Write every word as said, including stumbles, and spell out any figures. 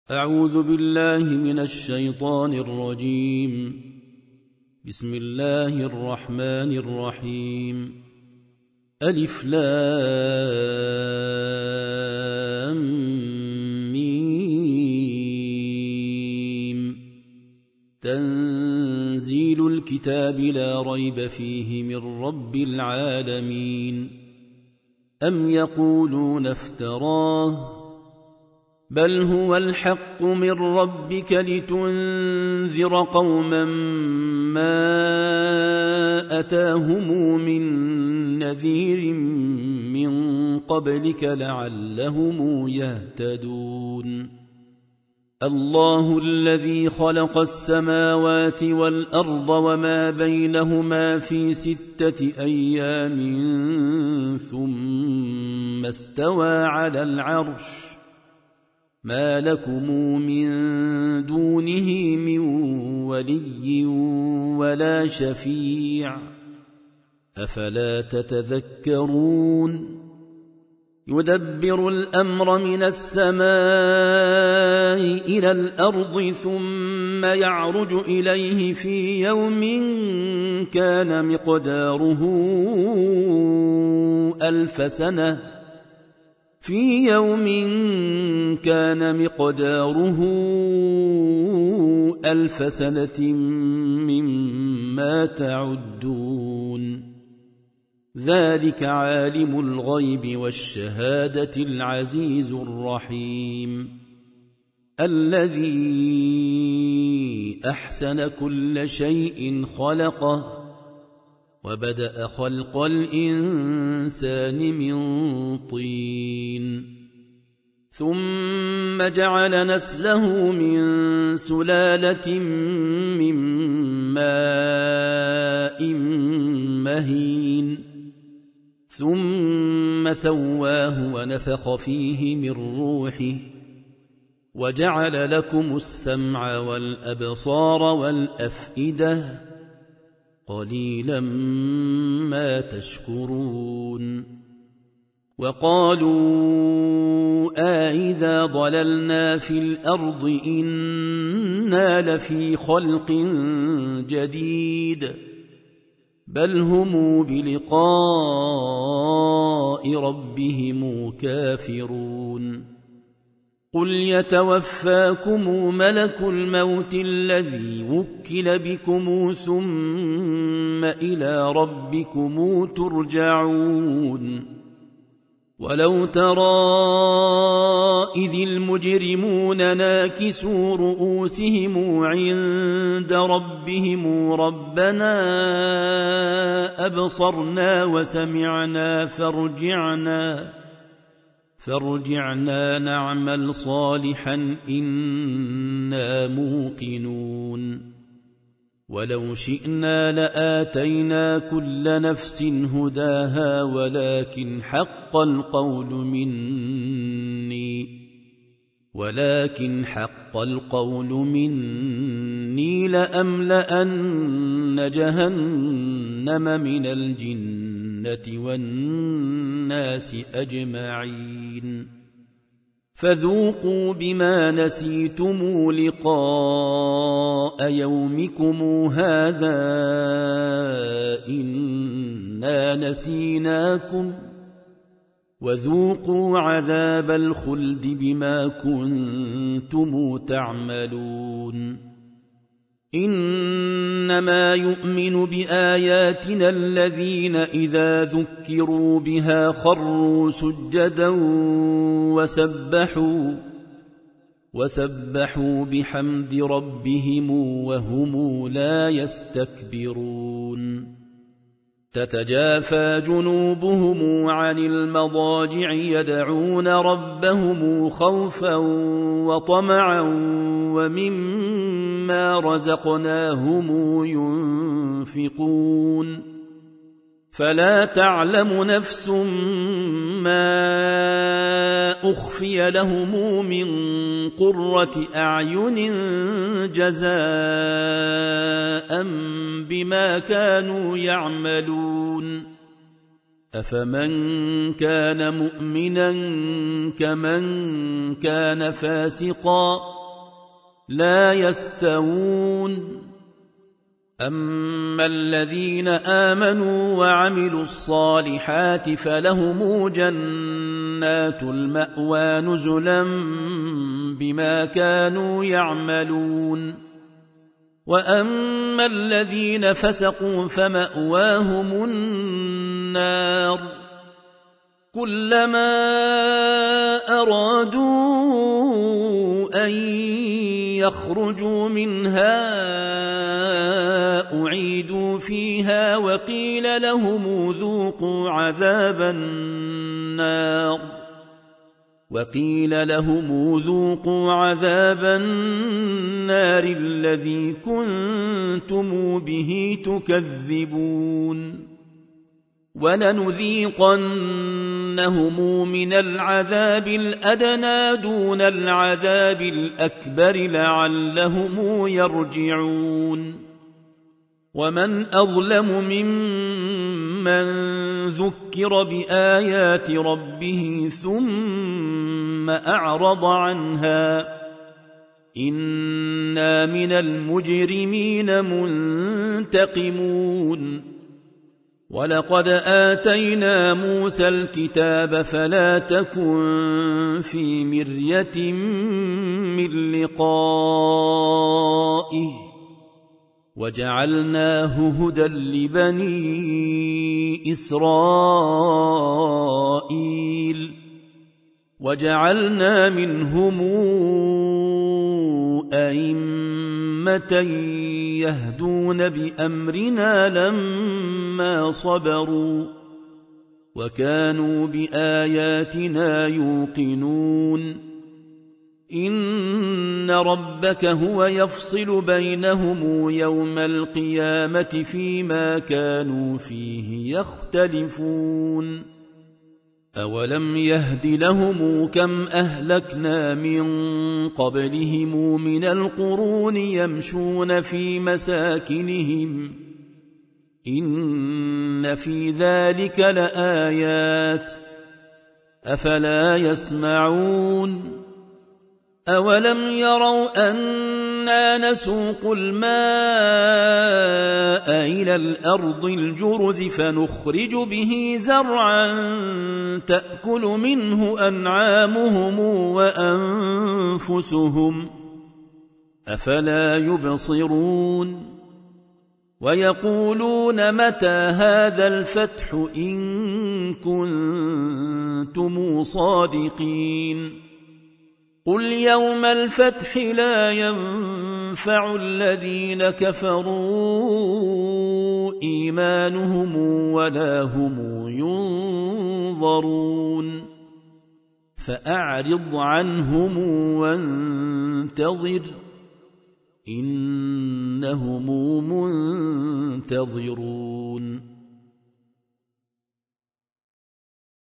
أعوذ بالله من الشيطان الرجيم. بسم الله الرحمن الرحيم. ألف لام ميم. تنزيل الكتاب لا ريب فيه من رب العالمين. أم يقولون افتراه بل هو الحق من ربك لتنذر قوما ما أتاهم من نذير من قبلك لعلهم يهتدون. الله الذي خلق السماوات والأرض وما بينهما في ستة أيام ثم استوى على العرش ما لكم من دونه من ولي ولا شفيع أفلا تتذكرون. يدبر الأمر من السماء إلى الأرض ثم يعرج إليه في يوم كان مقداره ألف سنة في يوم كان مقداره ألف سنة مما تعدون. ذلك عالم الغيب والشهادة العزيز الرحيم الذي أحسن كل شيء خلقه وبدأ خلق الإنسان من طين ثم جعل نسله من سلالة من ماء مهين ثم سواه ونفخ فيه من روحه وجعل لكم السمع والأبصار والأفئدة قليلا ما تشكرون. وقالوا أإذا ضللنا في الأرض إنا لفي خلق جديد بل هم بلقاء ربهم كافرون. قل يتوفاكم ملك الموت الذي وكل بكم ثم إلى ربكم ترجعون. ولو ترى إذ المجرمون ناكسوا رؤوسهم عند ربهم ربنا أبصرنا وسمعنا فارجعنا فارجعنا نعمل صالحا إنا موقنون. ولو شئنا لآتينا كل نفس هداها ولكن حق القول مني ولكن حق القول مني لأملأن جهنم من الجنة والناس أجمعين. فذوقوا بما نسيتم لقاء يومكم هذا إنا نسيناكم وذوقوا عذاب الخلد بما كنتم تعملون. إنما يؤمن بآياتنا الذين إذا ذكروا بها خروا سجدا وسبحوا وسبحوا بحمد ربهم وهم لا يستكبرون. تتجافى جنوبهم عن المضاجع يدعون ربهم خوفا وطمعا ومما رزقناهم ينفقون. فلا تعلم نفس ما أخفي لهم من قرة أعين جزاء بما كانوا يعملون. أفمن كان مؤمنا كمن كان فاسقا لا يستوون أما الذين آمنوا وعملوا الصالحات فلهم جنات المأوى نزلا بما كانوا يعملون وأما الذين فسقوا فمأواهم النار كلما أرادوا أن يخرجوا منها أعيدوا فيها وقيل لهم ذوقوا عذاب النار وقيل لهم ذوقوا عذاب النار الذي كنتم به تكذبون ولنذيقنهم من العذاب الأدنى دون العذاب الأكبر لعلهم يرجعون ومن أظلم ممن ذكر بآيات ربه ثم أعرض عنها إنا من المجرمين منتقمون ولقد آتينا موسى الكتاب فلا تكن في مرية من لقائه وجعلناه هدى لبني إسرائيل وجعلنا منهم أئمة يهدون بأمرنا لما صبروا وكانوا بآياتنا يوقنون إن ربك هو يفصل بينهم يوم القيامة فيما كانوا فيه يختلفون أولم يهد لهم كم أهلكنا من قبلهم من القرون يمشون في مساكنهم إن في ذلك لآيات أفلا يسمعون أولم يروا أنا نسوق الماء إلى الأرض الجرز فنخرج به زرعا تأكل منه أنعامهم وأنفسهم أفلا يبصرون ويقولون متى هذا الفتح إن كنتم صادقين قل يوم الفتح لا ينفع الذين كفروا إيمانهم ولا هم ينظرون فأعرض عنهم وانتظر إنهم منتظرون